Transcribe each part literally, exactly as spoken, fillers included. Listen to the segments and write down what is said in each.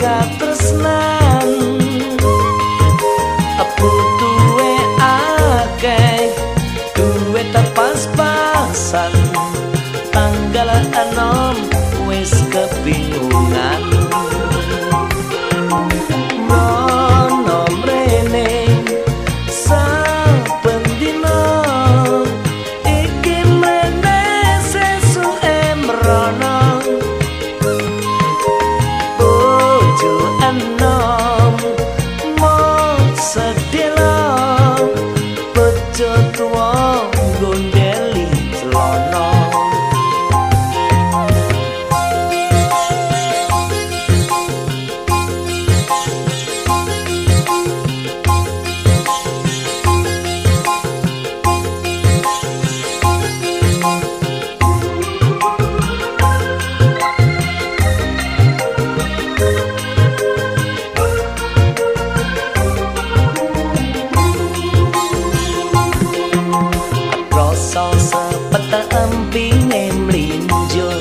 katresnan butuhe akeh duwe pas-pasan tanggal enom wis kebingungan mono mrene saben dina iki mrene sesuke mrono bojo enom sedela bejo tuwa gondeli celana empine mlinjung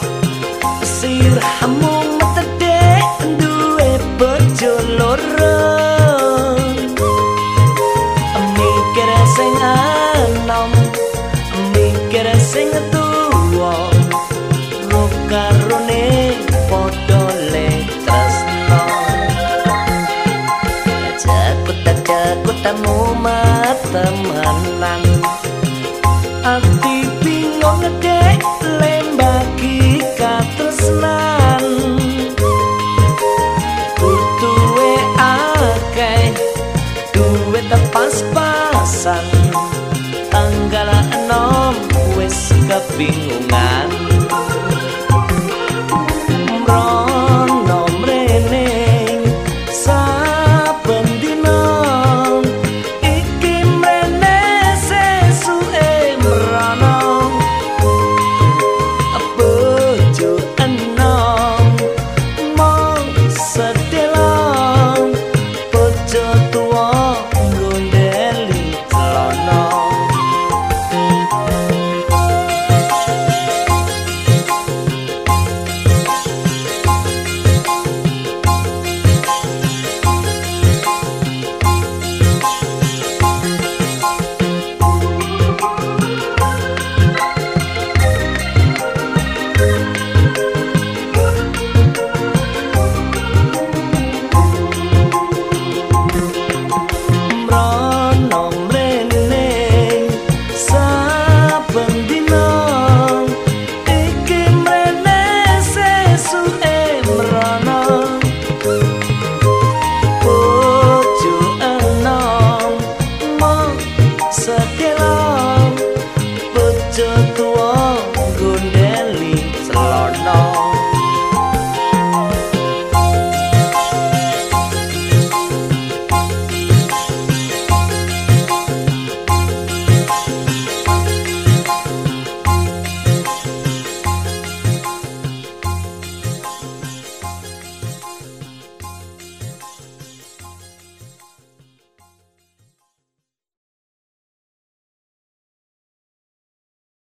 sirahmu metedhe duwe bojo loro mikir sing anom mikir sing tuwa karone padha le tresno jakut-jakut tamu matemenan ati bingung dek lembagi katresnan butuhe akeh duwe pas-pasan tanggal enom wis kebingungan mrono mrene saben dina iki mrene sesuke mrono bojo enom mong sedela bojo tuwa gondeli celana sedela bojo tuwa gondeli celana